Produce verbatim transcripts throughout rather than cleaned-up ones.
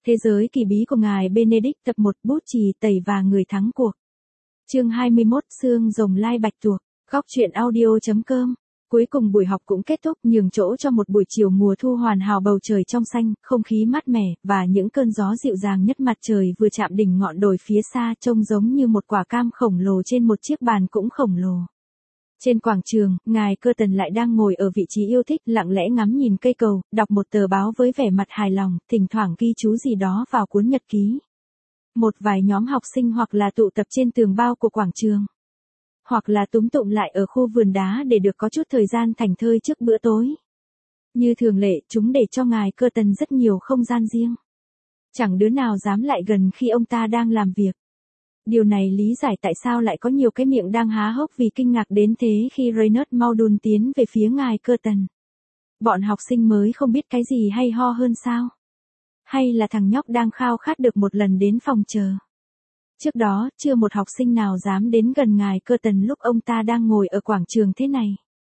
Thế giới kỳ bí của ngài Benedict tập một bút chì tẩy và người thắng cuộc. Chương hai mươi mốt xương rồng lai bạch tuộc. Góc truyện audio.com. Cuối cùng buổi học cũng kết thúc, nhường chỗ cho một buổi chiều mùa thu hoàn hảo, bầu trời trong xanh, không khí mát mẻ, và những cơn gió dịu dàng nhất. Mặt trời vừa chạm đỉnh ngọn đồi phía xa, trông giống như một quả cam khổng lồ trên một chiếc bàn cũng khổng lồ. Trên quảng trường, ngài Curtin lại đang ngồi ở vị trí yêu thích, lặng lẽ ngắm nhìn cây cầu, đọc một tờ báo với vẻ mặt hài lòng, thỉnh thoảng ghi chú gì đó vào cuốn nhật ký. Một vài nhóm học sinh hoặc là tụ tập trên tường bao của quảng trường, hoặc là túm tụm lại ở khu vườn đá để được có chút thời gian thảnh thơi trước bữa tối. Như thường lệ, chúng để cho ngài Curtin rất nhiều không gian riêng. Chẳng đứa nào dám lại gần khi ông ta đang làm việc. Điều này lý giải tại sao lại có nhiều cái miệng đang há hốc vì kinh ngạc đến thế khi Reynard Mauldin tiến về phía ngài Curtin. Bọn học sinh mới không biết cái gì hay ho hơn sao? Hay là thằng nhóc đang khao khát được một lần đến phòng chờ? Trước đó, chưa một học sinh nào dám đến gần ngài Curtin lúc ông ta đang ngồi ở quảng trường thế này.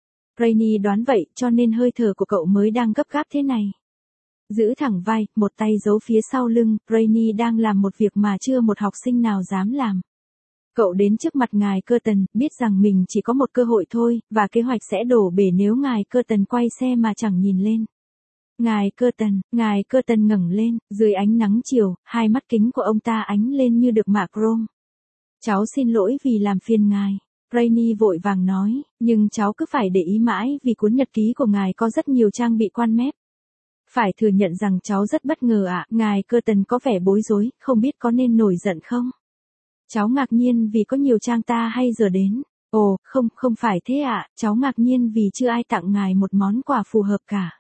Rainy đoán vậy, cho nên hơi thở của cậu mới đang gấp gáp thế này. Giữ thẳng vai, một tay giấu phía sau lưng, Rainy đang làm một việc mà chưa một học sinh nào dám làm. Cậu đến trước mặt ngài Curtin, biết rằng mình chỉ có một cơ hội thôi, và kế hoạch sẽ đổ bể nếu ngài Curtin quay xe mà chẳng nhìn lên. Ngài Curtin, ngài Curtin ngẩng lên, dưới ánh nắng chiều, hai mắt kính của ông ta ánh lên như được mạ chrome. Cháu xin lỗi vì làm phiền ngài. Rainy vội vàng nói, nhưng cháu cứ phải để ý mãi vì cuốn nhật ký của ngài có rất nhiều trang bị quan mép. Phải thừa nhận rằng cháu rất bất ngờ ạ, à. Ngài Curtin có vẻ bối rối, không biết có nên nổi giận không? Cháu ngạc nhiên vì có nhiều trang ta hay giờ đến. Ồ, không, không phải thế ạ, à. Cháu ngạc nhiên vì chưa ai tặng ngài một món quà phù hợp cả.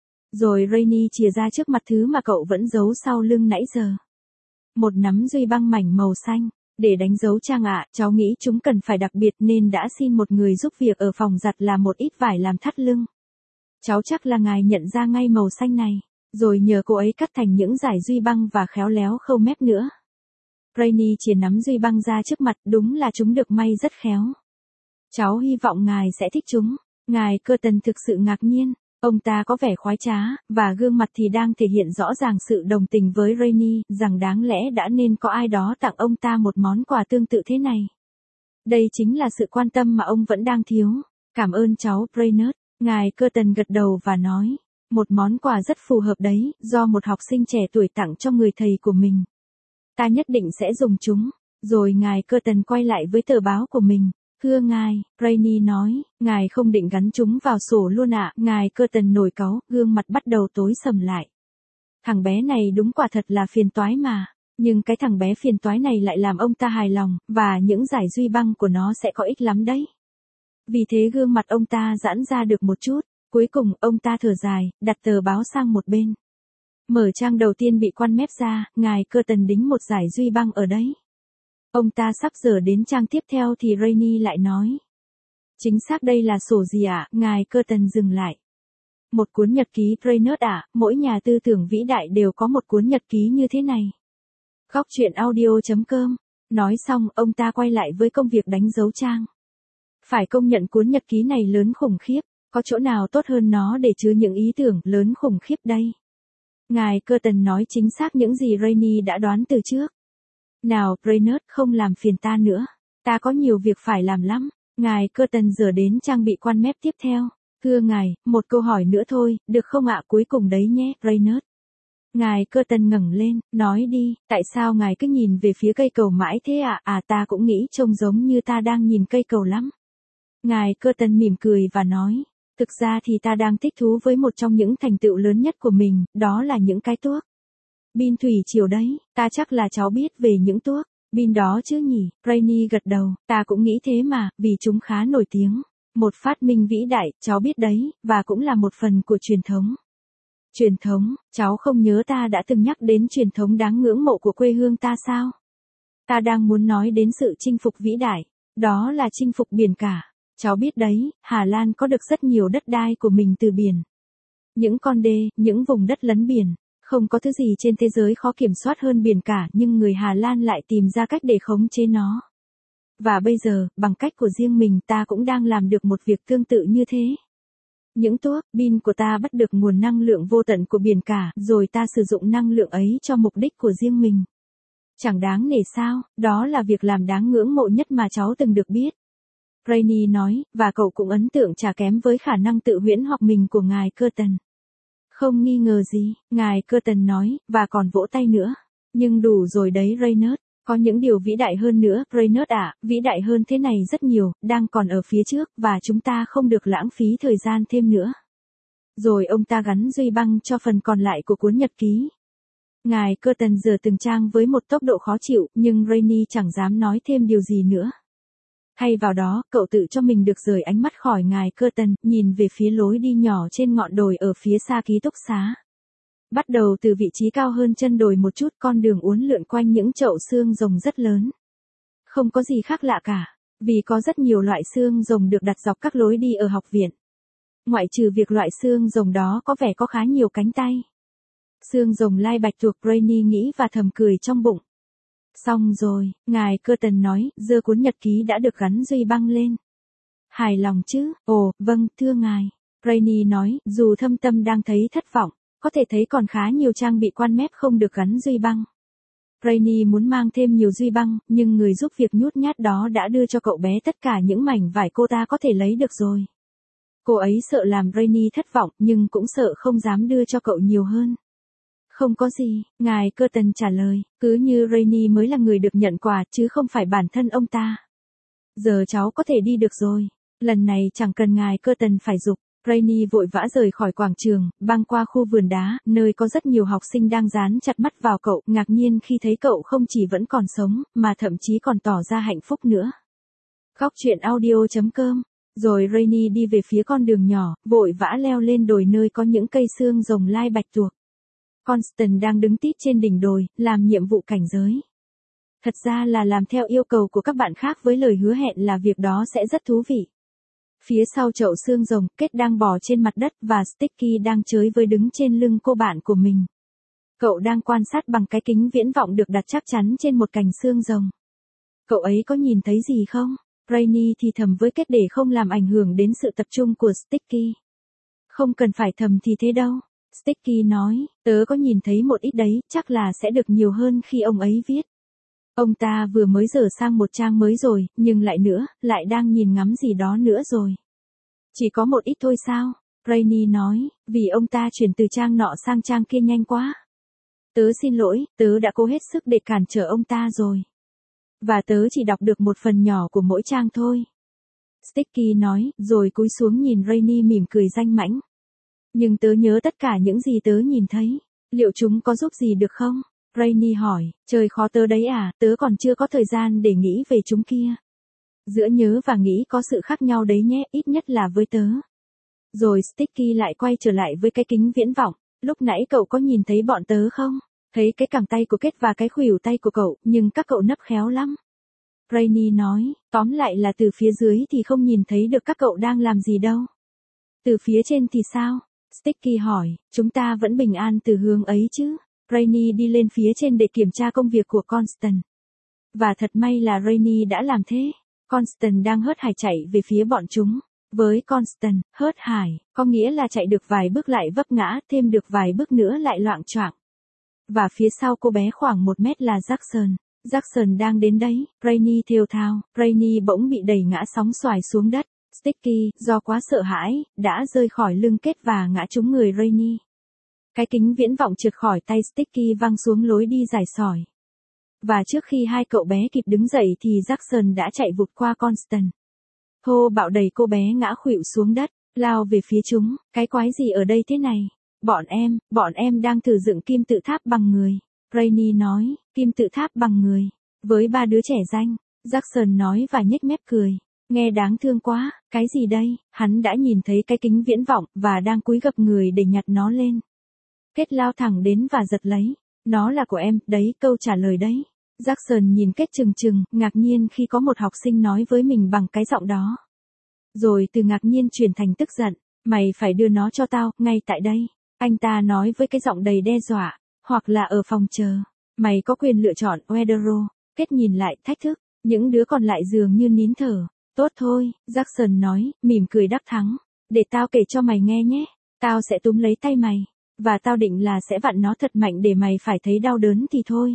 Rồi Rainy chìa ra trước mặt thứ mà cậu vẫn giấu sau lưng nãy giờ. Một nắm duy băng mảnh màu xanh. Để đánh dấu trang ạ, à, cháu nghĩ chúng cần phải đặc biệt nên đã xin một người giúp việc ở phòng giặt làm một ít vải làm thắt lưng. Cháu chắc là ngài nhận ra ngay màu xanh này, rồi nhờ cô ấy cắt thành những dải duy băng và khéo léo khâu mép nữa. Rainy chỉ nắm duy băng ra trước mặt, đúng là chúng được may rất khéo. Cháu hy vọng ngài sẽ thích chúng. Ngài Curtin thực sự ngạc nhiên, ông ta có vẻ khoái trá, và gương mặt thì đang thể hiện rõ ràng sự đồng tình với Rainy, rằng đáng lẽ đã nên có ai đó tặng ông ta một món quà tương tự thế này. Đây chính là sự quan tâm mà ông vẫn đang thiếu. Cảm ơn cháu, Reynard. Ngài Curtin gật đầu và nói, một món quà rất phù hợp đấy, do một học sinh trẻ tuổi tặng cho người thầy của mình. Ta nhất định sẽ dùng chúng. Rồi ngài Curtin quay lại với tờ báo của mình. Thưa ngài, Rainy nói, ngài không định gắn chúng vào sổ luôn ạ. À? Ngài Curtin nổi cáu, gương mặt bắt đầu tối sầm lại. Thằng bé này đúng quả thật là phiền toái mà. Nhưng cái thằng bé phiền toái này lại làm ông ta hài lòng, và những dải duy băng của nó sẽ có ích lắm đấy. Vì thế gương mặt ông ta giãn ra được một chút. Cuối cùng, ông ta thở dài, đặt tờ báo sang một bên. Mở trang đầu tiên bị quan mép ra, ngài Curtin đính một dải duy băng ở đấy. Ông ta sắp dở đến trang tiếp theo thì Rainy lại nói. Chính xác đây là sổ gì ạ? À? Ngài Curtin dừng lại. Một cuốn nhật ký Reynard ạ, à, mỗi nhà tư tưởng vĩ đại đều có một cuốn nhật ký như thế này. Góc truyện audio.com. Nói xong, ông ta quay lại với công việc đánh dấu trang. Phải công nhận cuốn nhật ký này lớn khủng khiếp, có chỗ nào tốt hơn nó để chứa những ý tưởng lớn khủng khiếp đây. Ngài Curtin nói chính xác những gì Rainy đã đoán từ trước. Nào, Reynard, không làm phiền ta nữa. Ta có nhiều việc phải làm lắm. Ngài Curtin giờ đến trang bị quan mép tiếp theo. Thưa ngài, một câu hỏi nữa thôi, được không ạ? Cuối cùng đấy nhé, Reynard. Ngài Curtin ngẩng lên, nói đi, tại sao ngài cứ nhìn về phía cây cầu mãi thế ạ? À? à ta cũng nghĩ trông giống như ta đang nhìn cây cầu lắm. Ngài Curtin mỉm cười và nói, thực ra thì ta đang thích thú với một trong những thành tựu lớn nhất của mình, đó là những cái tuốc. Pin thủy triều đấy, ta chắc là cháu biết về những tuốc pin đó chứ nhỉ? Rainy gật đầu, ta cũng nghĩ thế mà, vì chúng khá nổi tiếng. Một phát minh vĩ đại, cháu biết đấy, và cũng là một phần của truyền thống. Truyền thống, cháu không nhớ ta đã từng nhắc đến truyền thống đáng ngưỡng mộ của quê hương ta sao? Ta đang muốn nói đến sự chinh phục vĩ đại, đó là chinh phục biển cả. Cháu biết đấy, Hà Lan có được rất nhiều đất đai của mình từ biển. Những con đê, những vùng đất lấn biển. Không có thứ gì trên thế giới khó kiểm soát hơn biển cả, nhưng người Hà Lan lại tìm ra cách để khống chế nó. Và bây giờ, bằng cách của riêng mình ta cũng đang làm được một việc tương tự như thế. Những tuốc, pin của ta bắt được nguồn năng lượng vô tận của biển cả, rồi ta sử dụng năng lượng ấy cho mục đích của riêng mình. Chẳng đáng nể sao, đó là việc làm đáng ngưỡng mộ nhất mà cháu từng được biết. Rainy nói, và cậu cũng ấn tượng chả kém với khả năng tự huyễn hoặc mình của ngài Curtin. Không nghi ngờ gì, ngài Curtin nói, và còn vỗ tay nữa. Nhưng đủ rồi đấy Reynolds, có những điều vĩ đại hơn nữa, Reynolds ạ, vĩ đại hơn thế này rất nhiều, đang còn ở phía trước, và chúng ta không được lãng phí thời gian thêm nữa. Rồi ông ta gắn duy băng cho phần còn lại của cuốn nhật ký. Ngài Curtin giờ từng trang với một tốc độ khó chịu, nhưng Rainy chẳng dám nói thêm điều gì nữa. Thay vào đó, cậu tự cho mình được rời ánh mắt khỏi ngài Curtin, nhìn về phía lối đi nhỏ trên ngọn đồi ở phía xa ký túc xá. Bắt đầu từ vị trí cao hơn chân đồi một chút, con đường uốn lượn quanh những chậu xương rồng rất lớn. Không có gì khác lạ cả, vì có rất nhiều loại xương rồng được đặt dọc các lối đi ở học viện. Ngoại trừ việc loại xương rồng đó có vẻ có khá nhiều cánh tay. Xương rồng lai bạch tuộc, Rainy nghĩ và thầm cười trong bụng. Xong rồi, ngài Curtin nói, giơ cuốn nhật ký đã được gắn duy băng lên. Hài lòng chứ? Ồ, vâng, thưa ngài. Rainy nói, dù thâm tâm đang thấy thất vọng, có thể thấy còn khá nhiều trang bị quan mép không được gắn duy băng. Rainy muốn mang thêm nhiều duy băng, nhưng người giúp việc nhút nhát đó đã đưa cho cậu bé tất cả những mảnh vải cô ta có thể lấy được rồi. Cô ấy sợ làm Rainy thất vọng, nhưng cũng sợ không dám đưa cho cậu nhiều hơn. Không có gì, ngài Curtin trả lời, cứ như Rainy mới là người được nhận quà, chứ không phải bản thân ông ta. Giờ cháu có thể đi được rồi, lần này chẳng cần ngài Curtin phải giục. Rainy vội vã rời khỏi quảng trường, băng qua khu vườn đá, nơi có rất nhiều học sinh đang dán chặt mắt vào cậu, ngạc nhiên khi thấy cậu không chỉ vẫn còn sống, mà thậm chí còn tỏ ra hạnh phúc nữa. Góc truyện audio chấm com. Rồi Rainy đi về phía con đường nhỏ, vội vã leo lên đồi nơi có những cây xương rồng lai bạch tuộc. Constance đang đứng tít trên đỉnh đồi, làm nhiệm vụ cảnh giới. Thật ra là làm theo yêu cầu của các bạn khác với lời hứa hẹn là việc đó sẽ rất thú vị. Phía sau chậu xương rồng, Kết đang bò trên mặt đất và Sticky đang chới với đứng trên lưng cô bạn của mình. Cậu đang quan sát bằng cái kính viễn vọng được đặt chắc chắn trên một cành xương rồng. Cậu ấy có nhìn thấy gì không? Rainy thì thầm với Kết để không làm ảnh hưởng đến sự tập trung của Sticky. Không cần phải thầm thì thế đâu. Sticky nói, tớ có nhìn thấy một ít đấy, chắc là sẽ được nhiều hơn khi ông ấy viết. Ông ta vừa mới dở sang một trang mới rồi, nhưng lại nữa, lại đang nhìn ngắm gì đó nữa rồi. Chỉ có một ít thôi sao? Rainy nói, vì ông ta chuyển từ trang nọ sang trang kia nhanh quá. Tớ xin lỗi, tớ đã cố hết sức để cản trở ông ta rồi. Và tớ chỉ đọc được một phần nhỏ của mỗi trang thôi. Sticky nói, rồi cúi xuống nhìn Rainy mỉm cười danh mãnh. Nhưng tớ nhớ tất cả những gì tớ nhìn thấy. Liệu chúng có giúp gì được không? Rainy hỏi, trời khó tớ đấy à, tớ còn chưa có thời gian để nghĩ về chúng kia. Giữa nhớ và nghĩ có sự khác nhau đấy nhé, ít nhất là với tớ. Rồi Sticky lại quay trở lại với cái kính viễn vọng. Lúc nãy cậu có nhìn thấy bọn tớ không? Thấy cái cẳng tay của Kết và cái khuỷu tay của cậu, nhưng các cậu nấp khéo lắm. Rainy nói, tóm lại là từ phía dưới thì không nhìn thấy được các cậu đang làm gì đâu. Từ phía trên thì sao? Sticky hỏi, chúng ta vẫn bình an từ hướng ấy chứ? Rainy đi lên phía trên để kiểm tra công việc của Constance. Và thật may là Rainy đã làm thế. Constance đang hớt hải chạy về phía bọn chúng. Với Constance, hớt hải, có nghĩa là chạy được vài bước lại vấp ngã, thêm được vài bước nữa lại loạng choạng. Và phía sau cô bé khoảng một mét là Jackson. Jackson đang đến đấy, Rainy thều thào, Rainy bỗng bị đẩy ngã sóng xoài xuống đất. Sticky, do quá sợ hãi, đã rơi khỏi lưng Kết và ngã trúng người Rainy. Cái kính viễn vọng trượt khỏi tay Sticky văng xuống lối đi dài sỏi. Và trước khi hai cậu bé kịp đứng dậy thì Jackson đã chạy vụt qua Constance. Thô bạo đẩy cô bé ngã khuỵu xuống đất, lao về phía chúng, cái quái gì ở đây thế này? Bọn em, bọn em đang thử dựng kim tự tháp bằng người. Rainy nói, kim tự tháp bằng người. Với ba đứa trẻ danh, Jackson nói và nhếch mép cười. Nghe đáng thương quá, cái gì đây? Hắn đã nhìn thấy cái kính viễn vọng và đang cúi gập người để nhặt nó lên. Kết lao thẳng đến và giật lấy. Nó là của em, đấy, câu trả lời đấy. Jackson nhìn Kết chừng chừng, ngạc nhiên khi có một học sinh nói với mình bằng cái giọng đó. Rồi từ ngạc nhiên chuyển thành tức giận. Mày phải đưa nó cho tao, ngay tại đây. Anh ta nói với cái giọng đầy đe dọa. Hoặc là ở phòng chờ. Mày có quyền lựa chọn, Wedero. Kết nhìn lại, thách thức. Những đứa còn lại dường như nín thở. Tốt thôi, Jackson nói, mỉm cười đắc thắng. Để tao kể cho mày nghe nhé. Tao sẽ túm lấy tay mày. Và tao định là sẽ vặn nó thật mạnh để mày phải thấy đau đớn thì thôi.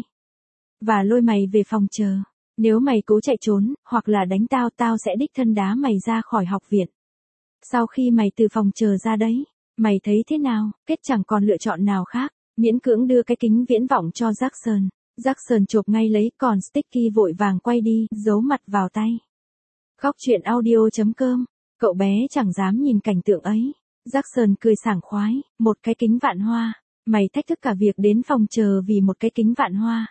Và lôi mày về phòng chờ. Nếu mày cố chạy trốn, hoặc là đánh tao, tao sẽ đích thân đá mày ra khỏi học viện. Sau khi mày từ phòng chờ ra đấy, mày thấy thế nào? Kết chẳng còn lựa chọn nào khác. Miễn cưỡng đưa cái kính viễn vọng cho Jackson. Jackson chộp ngay lấy, còn Sticky vội vàng quay đi, giấu mặt vào tay. Khóc chuyện audio chấm com. Cậu bé chẳng dám nhìn cảnh tượng ấy. Jackson cười sảng khoái, một cái kính vạn hoa. Mày thách thức cả việc đến phòng chờ vì một cái kính vạn hoa.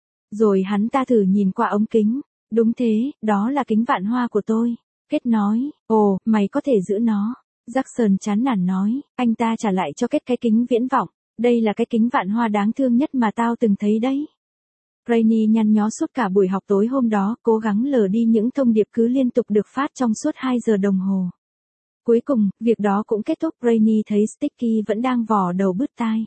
Rồi hắn ta thử nhìn qua ống kính. Đúng thế, đó là kính vạn hoa của tôi. Kết nói, ồ, mày có thể giữ nó. Jackson chán nản nói, anh ta trả lại cho Kết cái kính viễn vọng. Đây là cái kính vạn hoa đáng thương nhất mà tao từng thấy đấy. Brainy nhăn nhó suốt cả buổi học tối hôm đó, cố gắng lờ đi những thông điệp cứ liên tục được phát trong suốt hai giờ đồng hồ. Cuối cùng, việc đó cũng kết thúc. Brainy thấy Sticky vẫn đang vò đầu bứt tai.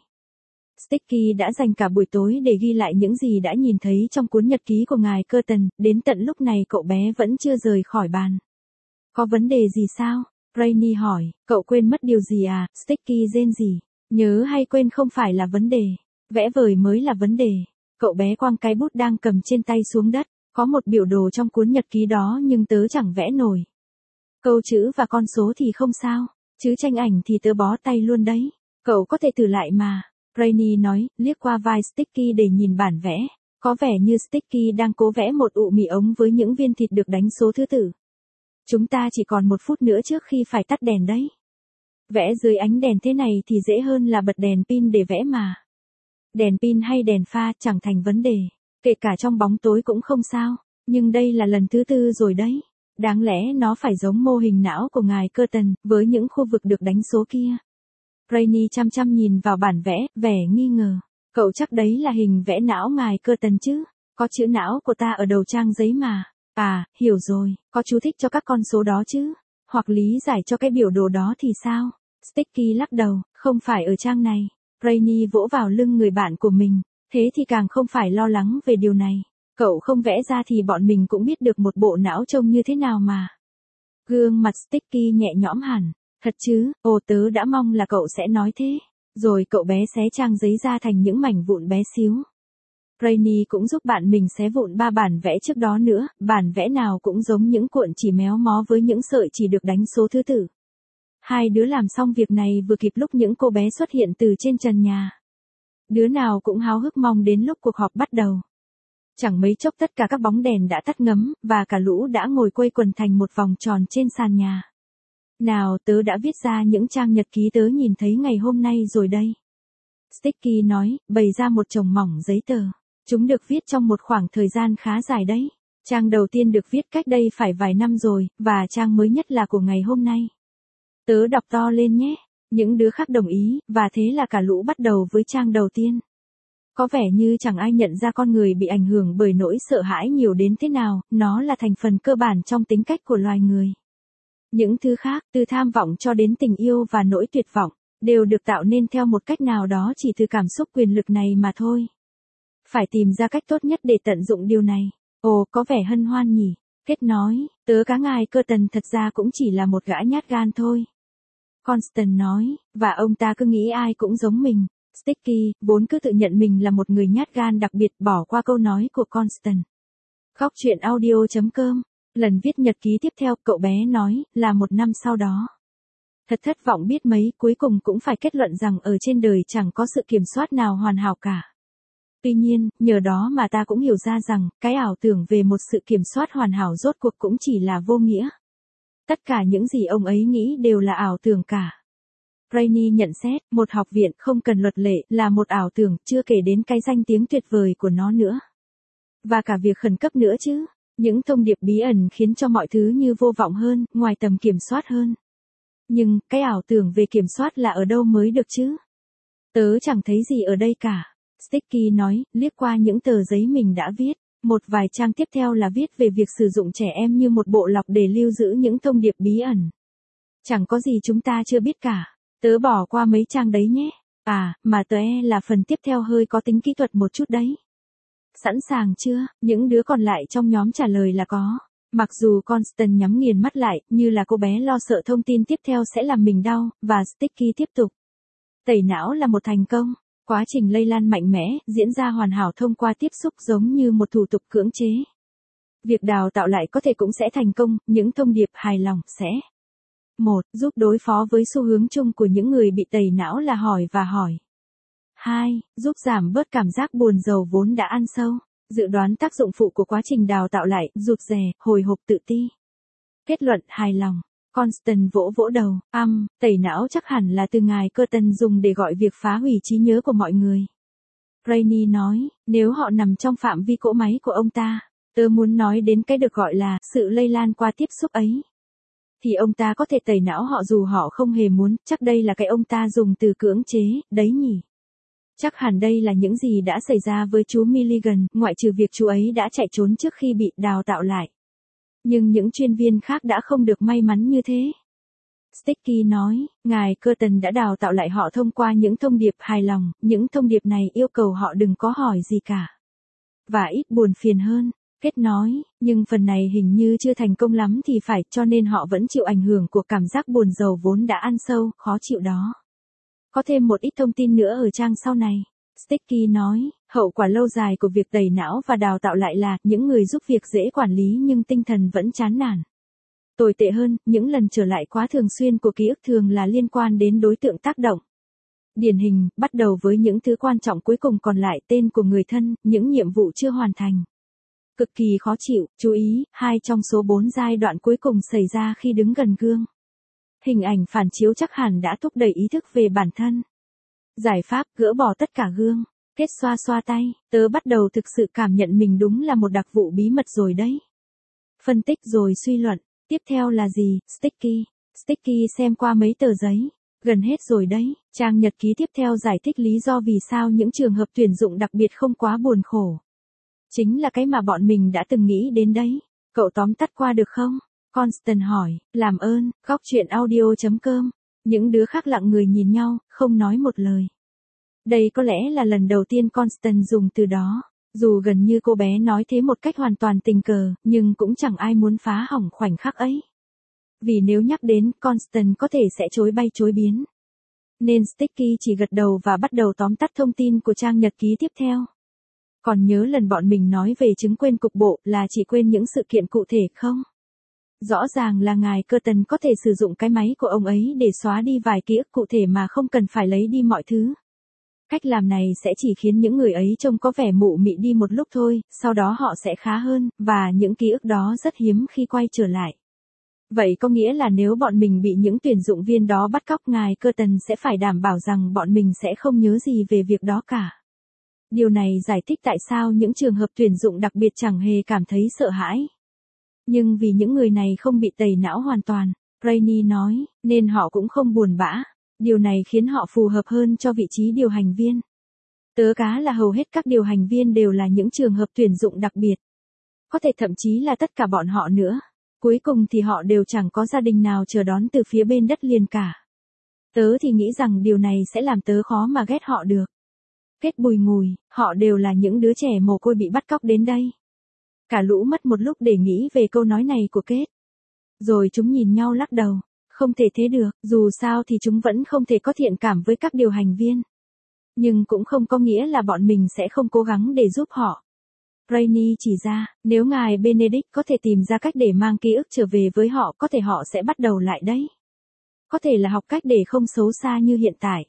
Sticky đã dành cả buổi tối để ghi lại những gì đã nhìn thấy trong cuốn nhật ký của ngài Curtin, đến tận lúc này cậu bé vẫn chưa rời khỏi bàn. Có vấn đề gì sao? Brainy hỏi, cậu quên mất điều gì à? Sticky rên rỉ. Nhớ hay quên không phải là vấn đề. Vẽ vời mới là vấn đề. Cậu bé quăng cái bút đang cầm trên tay xuống đất. Có một biểu đồ trong cuốn nhật ký đó nhưng tớ chẳng vẽ nổi. Câu chữ và con số thì không sao. Chứ tranh ảnh thì tớ bó tay luôn đấy. Cậu có thể thử lại mà. Brainy nói, liếc qua vai Sticky để nhìn bản vẽ. Có vẻ như Sticky đang cố vẽ một ụ mì ống với những viên thịt được đánh số thứ tự. Chúng ta chỉ còn một phút nữa trước khi phải tắt đèn đấy. Vẽ dưới ánh đèn thế này thì dễ hơn là bật đèn pin để vẽ mà. Đèn pin hay đèn pha chẳng thành vấn đề. Kể cả trong bóng tối cũng không sao. Nhưng đây là lần thứ tư rồi đấy. Đáng lẽ nó phải giống mô hình não của ngài Curtin, với những khu vực được đánh số kia. Brainy chăm chăm nhìn vào bản vẽ, vẻ nghi ngờ. Cậu chắc đấy là hình vẽ não ngài Curtin chứ? Có chữ não của ta ở đầu trang giấy mà. À, hiểu rồi, có chú thích cho các con số đó chứ? Hoặc lý giải cho cái biểu đồ đó thì sao? Sticky lắc đầu, không phải ở trang này. Brainy vỗ vào lưng người bạn của mình. Thế thì càng không phải lo lắng về điều này. Cậu không vẽ ra thì bọn mình cũng biết được một bộ não trông như thế nào mà. Gương mặt Sticky nhẹ nhõm hẳn. Thật chứ, ồ tớ đã mong là cậu sẽ nói thế. Rồi cậu bé xé trang giấy ra thành những mảnh vụn bé xíu. Brainy cũng giúp bạn mình xé vụn ba bản vẽ trước đó nữa, bản vẽ nào cũng giống những cuộn chỉ méo mó với những sợi chỉ được đánh số thứ tự. Hai đứa làm xong việc này vừa kịp lúc những cô bé xuất hiện từ trên trần nhà. Đứa nào cũng háo hức mong đến lúc cuộc họp bắt đầu. Chẳng mấy chốc tất cả các bóng đèn đã tắt ngấm, và cả lũ đã ngồi quây quần thành một vòng tròn trên sàn nhà. Nào, tớ đã viết ra những trang nhật ký tớ nhìn thấy ngày hôm nay rồi đây. Sticky nói, bày ra một chồng mỏng giấy tờ. Chúng được viết trong một khoảng thời gian khá dài đấy. Trang đầu tiên được viết cách đây phải vài năm rồi, và trang mới nhất là của ngày hôm nay. Tớ đọc to lên nhé. Những đứa khác đồng ý, và thế là cả lũ bắt đầu với trang đầu tiên. Có vẻ như chẳng ai nhận ra con người bị ảnh hưởng bởi nỗi sợ hãi nhiều đến thế nào, nó là thành phần cơ bản trong tính cách của loài người. Những thứ khác, từ tham vọng cho đến tình yêu và nỗi tuyệt vọng, đều được tạo nên theo một cách nào đó chỉ từ cảm xúc quyền lực này mà thôi. Phải tìm ra cách tốt nhất để tận dụng điều này. Ồ, có vẻ hân hoan nhỉ. Kết nói, tớ cá ngài Curtin thật ra cũng chỉ là một gã nhát gan thôi. Constant nói, và ông ta cứ nghĩ ai cũng giống mình. Sticky, vốn cứ tự nhận mình là một người nhát gan đặc biệt, bỏ qua câu nói của Constant. Khóc chuyện audio chấm com. Lần viết nhật ký tiếp theo, cậu bé nói, là một năm sau đó. Thật thất vọng biết mấy, cuối cùng cũng phải kết luận rằng ở trên đời chẳng có sự kiểm soát nào hoàn hảo cả. Tuy nhiên, nhờ đó mà ta cũng hiểu ra rằng, cái ảo tưởng về một sự kiểm soát hoàn hảo rốt cuộc cũng chỉ là vô nghĩa. Tất cả những gì ông ấy nghĩ đều là ảo tưởng cả. Brainy nhận xét, một học viện không cần luật lệ là một ảo tưởng, chưa kể đến cái danh tiếng tuyệt vời của nó nữa. Và cả việc khẩn cấp nữa chứ. Những thông điệp bí ẩn khiến cho mọi thứ như vô vọng hơn, ngoài tầm kiểm soát hơn. Nhưng, cái ảo tưởng về kiểm soát là ở đâu mới được chứ? Tớ chẳng thấy gì ở đây cả. Sticky nói, liếc qua những tờ giấy mình đã viết. Một vài trang tiếp theo là viết về việc sử dụng trẻ em như một bộ lọc để lưu giữ những thông điệp bí ẩn. Chẳng có gì chúng ta chưa biết cả. Tớ bỏ qua mấy trang đấy nhé. À, mà tớ e là phần tiếp theo hơi có tính kỹ thuật một chút đấy. Sẵn sàng chưa? Những đứa còn lại trong nhóm trả lời là có. Mặc dù Constance nhắm nghiền mắt lại, như là cô bé lo sợ thông tin tiếp theo sẽ làm mình đau, và Sticky tiếp tục. Tẩy não là một thành công. Quá trình lây lan mạnh mẽ, diễn ra hoàn hảo thông qua tiếp xúc giống như một thủ tục cưỡng chế. Việc đào tạo lại có thể cũng sẽ thành công, những thông điệp hài lòng sẽ. một. Giúp đối phó với xu hướng chung của những người bị tẩy não là hỏi và hỏi. hai. Giúp giảm bớt cảm giác buồn rầu vốn đã ăn sâu. Dự đoán tác dụng phụ của quá trình đào tạo lại, rụt rè, hồi hộp tự ti. Kết luận hài lòng. Constance vỗ vỗ đầu, âm, tẩy não chắc hẳn là từ ngài Curtin dùng để gọi việc phá hủy trí nhớ của mọi người. Rainey nói, nếu họ nằm trong phạm vi cỗ máy của ông ta, tớ muốn nói đến cái được gọi là sự lây lan qua tiếp xúc ấy. Thì ông ta có thể tẩy não họ dù họ không hề muốn, chắc đây là cái ông ta dùng từ cưỡng chế, đấy nhỉ. Chắc hẳn đây là những gì đã xảy ra với chú Milligan, ngoại trừ việc chú ấy đã chạy trốn trước khi bị đào tạo lại. Nhưng những chuyên viên khác đã không được may mắn như thế. Sticky nói, ngài Curtin đã đào tạo lại họ thông qua những thông điệp hài lòng, những thông điệp này yêu cầu họ đừng có hỏi gì cả. Và ít buồn phiền hơn. Kết nói, nhưng phần này hình như chưa thành công lắm thì phải, cho nên họ vẫn chịu ảnh hưởng của cảm giác buồn rầu vốn đã ăn sâu, khó chịu đó. Có thêm một ít thông tin nữa ở trang sau này. Sticky nói, hậu quả lâu dài của việc tẩy não và đào tạo lại là, những người giúp việc dễ quản lý nhưng tinh thần vẫn chán nản. Tồi tệ hơn, những lần trở lại quá thường xuyên của ký ức thường là liên quan đến đối tượng tác động. Điển hình, bắt đầu với những thứ quan trọng cuối cùng còn lại tên của người thân, những nhiệm vụ chưa hoàn thành. Cực kỳ khó chịu, chú ý, hai trong số bốn giai đoạn cuối cùng xảy ra khi đứng gần gương. Hình ảnh phản chiếu chắc hẳn đã thúc đẩy ý thức về bản thân. Giải pháp, gỡ bỏ tất cả gương. Kết xoa xoa tay, tớ bắt đầu thực sự cảm nhận mình đúng là một đặc vụ bí mật rồi đấy. Phân tích rồi suy luận, tiếp theo là gì, Sticky? Sticky xem qua mấy tờ giấy. Gần hết rồi đấy, trang nhật ký tiếp theo giải thích lý do vì sao những trường hợp tuyển dụng đặc biệt không quá buồn khổ. Chính là cái mà bọn mình đã từng nghĩ đến đấy. Cậu tóm tắt qua được không? Constance hỏi, làm ơn, góc chuyện audio chấm com. Những đứa khác lặng người nhìn nhau, không nói một lời. Đây có lẽ là lần đầu tiên Constance dùng từ đó. Dù gần như cô bé nói thế một cách hoàn toàn tình cờ, nhưng cũng chẳng ai muốn phá hỏng khoảnh khắc ấy. Vì nếu nhắc đến, Constance có thể sẽ chối bay chối biến. Nên Sticky chỉ gật đầu và bắt đầu tóm tắt thông tin của trang nhật ký tiếp theo. Còn nhớ lần bọn mình nói về chứng quên cục bộ là chỉ quên những sự kiện cụ thể không? Rõ ràng là ngài Curtin có thể sử dụng cái máy của ông ấy để xóa đi vài ký ức cụ thể mà không cần phải lấy đi mọi thứ. Cách làm này sẽ chỉ khiến những người ấy trông có vẻ mụ mị đi một lúc thôi, sau đó họ sẽ khá hơn, và những ký ức đó rất hiếm khi quay trở lại. Vậy có nghĩa là nếu bọn mình bị những tuyển dụng viên đó bắt cóc, ngài Curtin sẽ phải đảm bảo rằng bọn mình sẽ không nhớ gì về việc đó cả. Điều này giải thích tại sao những trường hợp tuyển dụng đặc biệt chẳng hề cảm thấy sợ hãi. Nhưng vì những người này không bị tẩy não hoàn toàn, Rainey nói, nên họ cũng không buồn bã. Điều này khiến họ phù hợp hơn cho vị trí điều hành viên. Tớ cá là hầu hết các điều hành viên đều là những trường hợp tuyển dụng đặc biệt. Có thể thậm chí là tất cả bọn họ nữa. Cuối cùng thì họ đều chẳng có gia đình nào chờ đón từ phía bên đất liền cả. Tớ thì nghĩ rằng điều này sẽ làm tớ khó mà ghét họ được. Kết bùi ngùi, họ đều là những đứa trẻ mồ côi bị bắt cóc đến đây. Cả lũ mất một lúc để nghĩ về câu nói này của Kết. Rồi chúng nhìn nhau lắc đầu. Không thể thế được, dù sao thì chúng vẫn không thể có thiện cảm với các điều hành viên. Nhưng cũng không có nghĩa là bọn mình sẽ không cố gắng để giúp họ. Rainey chỉ ra, nếu ngài Benedict có thể tìm ra cách để mang ký ức trở về với họ, có thể họ sẽ bắt đầu lại đấy. Có thể là học cách để không xấu xa như hiện tại.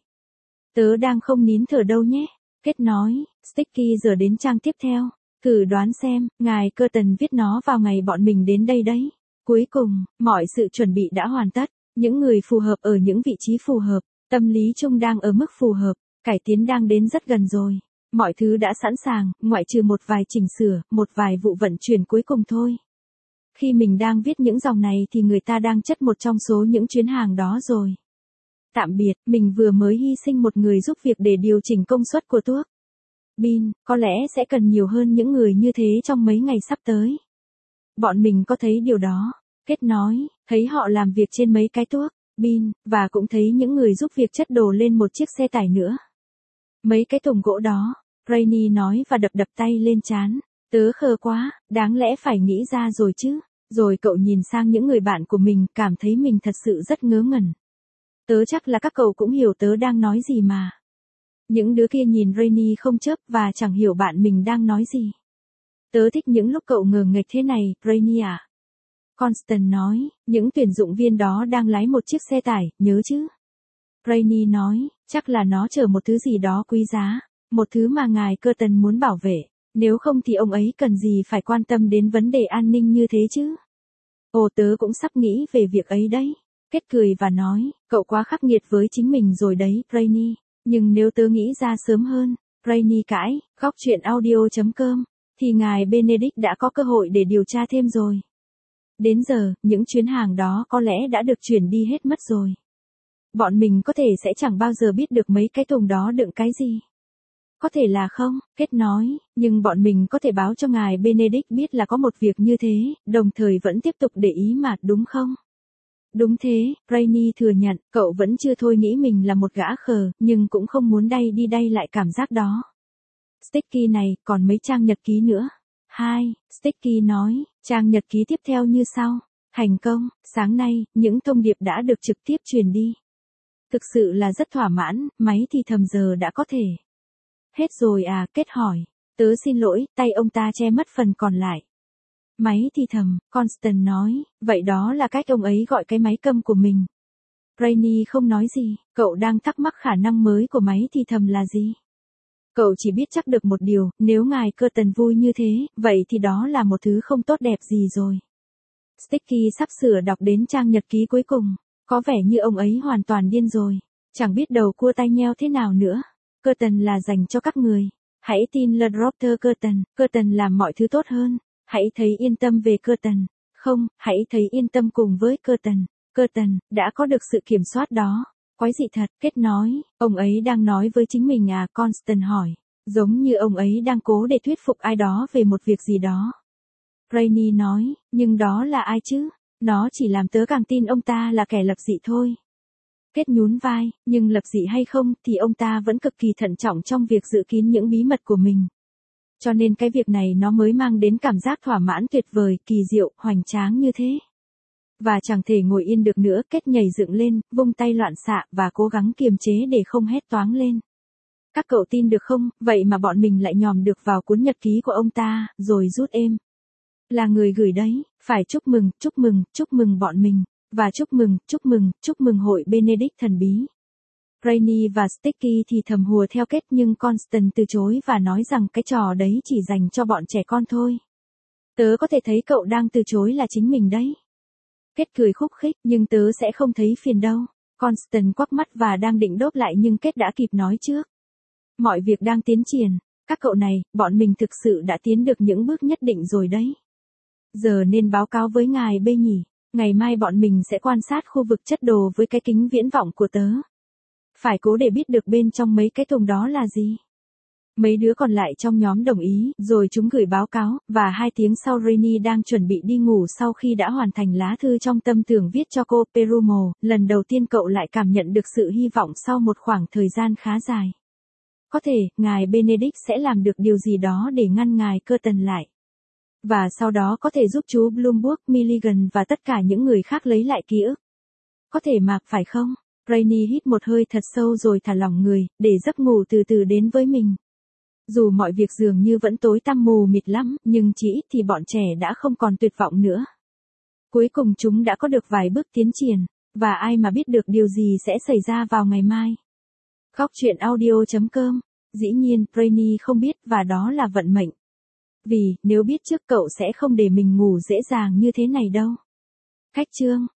Tớ đang không nín thở đâu nhé. Kết nói, Sticky giờ đến trang tiếp theo. Thử đoán xem, ngài Curtin viết nó vào ngày bọn mình đến đây đấy. Cuối cùng, mọi sự chuẩn bị đã hoàn tất. Những người phù hợp ở những vị trí phù hợp. Tâm lý chung đang ở mức phù hợp. Cải tiến đang đến rất gần rồi. Mọi thứ đã sẵn sàng, ngoại trừ một vài chỉnh sửa, một vài vụ vận chuyển cuối cùng thôi. Khi mình đang viết những dòng này thì người ta đang chất một trong số những chuyến hàng đó rồi. Tạm biệt, mình vừa mới hy sinh một người giúp việc để điều chỉnh công suất của thuốc. Bin, có lẽ sẽ cần nhiều hơn những người như thế trong mấy ngày sắp tới. Bọn mình có thấy điều đó. Kết nói, thấy họ làm việc trên mấy cái thuốc, bin, và cũng thấy những người giúp việc chất đồ lên một chiếc xe tải nữa. Mấy cái thùng gỗ đó, Rainey nói và đập đập tay lên trán. Tớ khờ quá, đáng lẽ phải nghĩ ra rồi chứ. Rồi cậu nhìn sang những người bạn của mình, cảm thấy mình thật sự rất ngớ ngẩn. Tớ chắc là các cậu cũng hiểu tớ đang nói gì mà. Những đứa kia nhìn Rainy không chớp và chẳng hiểu bạn mình đang nói gì. Tớ thích những lúc cậu ngờ nghệch thế này, Rainy à. Constance nói, những tuyển dụng viên đó đang lái một chiếc xe tải, nhớ chứ? Rainy nói, chắc là nó chở một thứ gì đó quý giá, một thứ mà ngài Curtin muốn bảo vệ, nếu không thì ông ấy cần gì phải quan tâm đến vấn đề an ninh như thế chứ? Ồ, tớ cũng sắp nghĩ về việc ấy đấy. Kết cười và nói, cậu quá khắc nghiệt với chính mình rồi đấy, Rainy, nhưng nếu tớ nghĩ ra sớm hơn, Rainy cãi, góc chuyện audio chấm com, thì ngài Benedict đã có cơ hội để điều tra thêm rồi. Đến giờ, những chuyến hàng đó có lẽ đã được chuyển đi hết mất rồi. Bọn mình có thể sẽ chẳng bao giờ biết được mấy cái thùng đó đựng cái gì. Có thể là không, Kết nói, nhưng bọn mình có thể báo cho ngài Benedict biết là có một việc như thế, đồng thời vẫn tiếp tục để ý mà, đúng không? Đúng thế, Rainy thừa nhận, cậu vẫn chưa thôi nghĩ mình là một gã khờ, nhưng cũng không muốn đay đi đay lại cảm giác đó. Sticky này, còn mấy trang nhật ký nữa. Hai, Sticky nói, trang nhật ký tiếp theo như sau. Thành công, sáng nay, những thông điệp đã được trực tiếp truyền đi. Thực sự là rất thỏa mãn, máy thì thầm giờ đã có thể. Hết rồi à, Kết hỏi. Tớ xin lỗi, tay ông ta che mất phần còn lại. Máy thì thầm, Constance nói, vậy đó là cách ông ấy gọi cái máy câm của mình. Rainy không nói gì, cậu đang thắc mắc khả năng mới của máy thì thầm là gì? Cậu chỉ biết chắc được một điều, nếu ngài Curtin vui như thế, vậy thì đó là một thứ không tốt đẹp gì rồi. Sticky sắp sửa đọc đến trang nhật ký cuối cùng, có vẻ như ông ấy hoàn toàn điên rồi, chẳng biết đầu cua tai nheo thế nào nữa. Curtin là dành cho các người. Hãy tin Le Docteur Curtin, Curtin làm mọi thứ tốt hơn. Hãy thấy yên tâm về Curtin. Không, hãy thấy yên tâm cùng với Curtin. Curtin đã có được sự kiểm soát đó. Quái dị thật, Kết nói, ông ấy đang nói với chính mình à, Constance hỏi. Giống như ông ấy đang cố để thuyết phục ai đó về một việc gì đó. Rainy nói, nhưng đó là ai chứ? Nó chỉ làm tớ càng tin ông ta là kẻ lập dị thôi. Kết nhún vai, nhưng lập dị hay không thì ông ta vẫn cực kỳ thận trọng trong việc giữ kín những bí mật của mình. Cho nên cái việc này nó mới mang đến cảm giác thỏa mãn tuyệt vời, kỳ diệu, hoành tráng như thế. Và chẳng thể ngồi yên được nữa, Kết nhảy dựng lên, vung tay loạn xạ và cố gắng kiềm chế để không hét toáng lên. Các cậu tin được không, vậy mà bọn mình lại nhòm được vào cuốn nhật ký của ông ta, rồi rút êm. Là người gửi đấy, phải chúc mừng, chúc mừng, chúc mừng bọn mình. Và chúc mừng, chúc mừng, chúc mừng hội Benedict thần bí. Rainy và Sticky thì thầm hùa theo Kết nhưng Constance từ chối và nói rằng cái trò đấy chỉ dành cho bọn trẻ con thôi. Tớ có thể thấy cậu đang từ chối là chính mình đấy. Kết cười khúc khích, nhưng tớ sẽ không thấy phiền đâu. Constance quắc mắt và đang định đốt lại nhưng Kết đã kịp nói trước. Mọi việc đang tiến triển. Các cậu này, bọn mình thực sự đã tiến được những bước nhất định rồi đấy. Giờ nên báo cáo với ngài B nhỉ. Ngày mai bọn mình sẽ quan sát khu vực chất đồ với cái kính viễn vọng của tớ. Phải cố để biết được bên trong mấy cái thùng đó là gì. Mấy đứa còn lại trong nhóm đồng ý, rồi chúng gửi báo cáo, và hai tiếng sau Rainy đang chuẩn bị đi ngủ sau khi đã hoàn thành lá thư trong tâm tưởng viết cho cô Perumo, lần đầu tiên cậu lại cảm nhận được sự hy vọng sau một khoảng thời gian khá dài. Có thể, ngài Benedict sẽ làm được điều gì đó để ngăn ngài Curtin lại. Và sau đó có thể giúp chú Bloomberg, Milligan và tất cả những người khác lấy lại ký ức. Có thể mà, phải không? Rainy hít một hơi thật sâu rồi thả lỏng người, để giấc ngủ từ từ đến với mình. Dù mọi việc dường như vẫn tối tăm mù mịt lắm, nhưng chỉ ít thì bọn trẻ đã không còn tuyệt vọng nữa. Cuối cùng chúng đã có được vài bước tiến triển, và ai mà biết được điều gì sẽ xảy ra vào ngày mai. Góc chuyện audio chấm com. Dĩ nhiên, Rainy không biết và đó là vận mệnh. Vì, nếu biết trước cậu sẽ không để mình ngủ dễ dàng như thế này đâu. Khách chương.